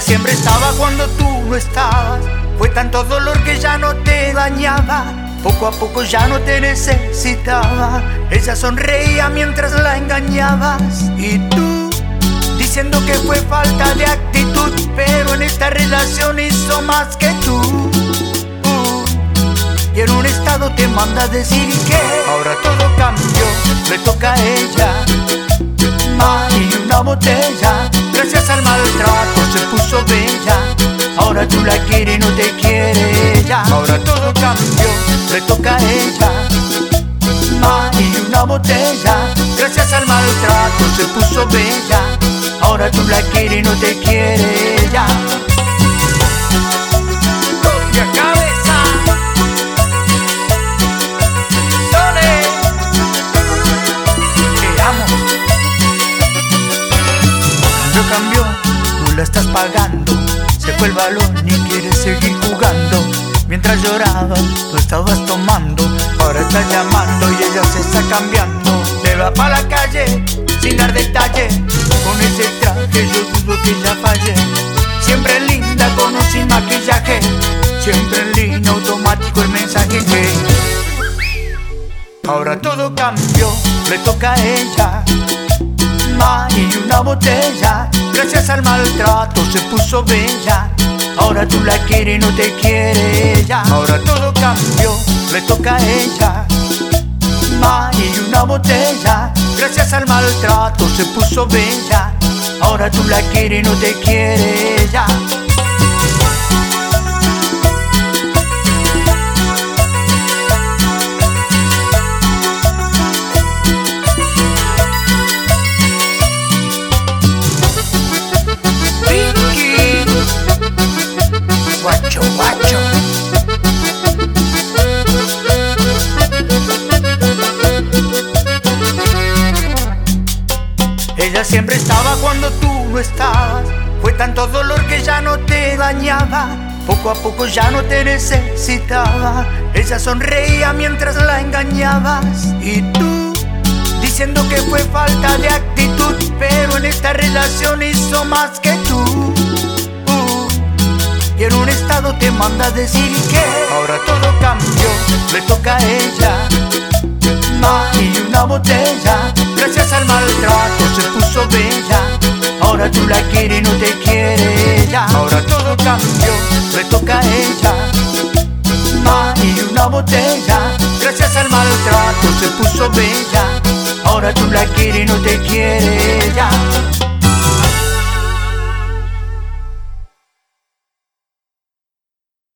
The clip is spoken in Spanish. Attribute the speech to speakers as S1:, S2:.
S1: siempre estaba cuando tú no estabas. Fue tanto dolor que ya no te dañaba. Poco a poco ya no te necesitaba. Ella sonreía mientras la engañabas. Y tú, diciendo que fue falta de actitud, pero en esta relación hizo más que tú. Y en un estado te manda a decir que ahora todo cambió, le toca a ella. Y una botella, gracias al maltrato se puso bella. Ahora tú la quieres y no te quiere ella. Ahora todo cambió, le toca a ella. Y una botella, gracias al maltrato se puso bella. Ahora tú la quieres y no te quiere ella. ¡Copia cabeza! ¡Sole! Te amo. Yo cambio, tú la estás pagando. Se fue el balón y quieres seguir jugando. Mientras llorabas, tú estabas tomando. Ahora estás llamando y ella se está cambiando. Se va pa' la calle sin dar detalle. Con ese traje yo dudo que ella falle. Siempre linda con o sin maquillaje. Siempre en línea automático el mensaje que ahora todo cambió, le toca a ella. Y una botella, gracias al maltrato se puso bella. Ahora tú la quieres y no te quiere ella. Ahora todo cambió, le toca a ella. Y una botella, gracias al maltrato se puso bella. Ahora tú la quieres y no te quiere ella. Guacho, guacho. Ella siempre estaba cuando tú no estabas. Fue tanto dolor que ya no te dañaba. Poco a poco ya no te necesitaba. Ella sonreía mientras la engañabas. Y tú, diciendo que fue falta de actitud, pero en esta relación hizo más que tú. Y en un estado te manda a decir que ahora todo cambió, le toca a ella. Y una botella, gracias al maltrato se puso bella. Ahora tú la quieres y no te quiere ella. Ahora todo cambió, le toca a ella. Y una botella, gracias al maltrato se puso bella. Ahora tú la quieres y no te quiere ella.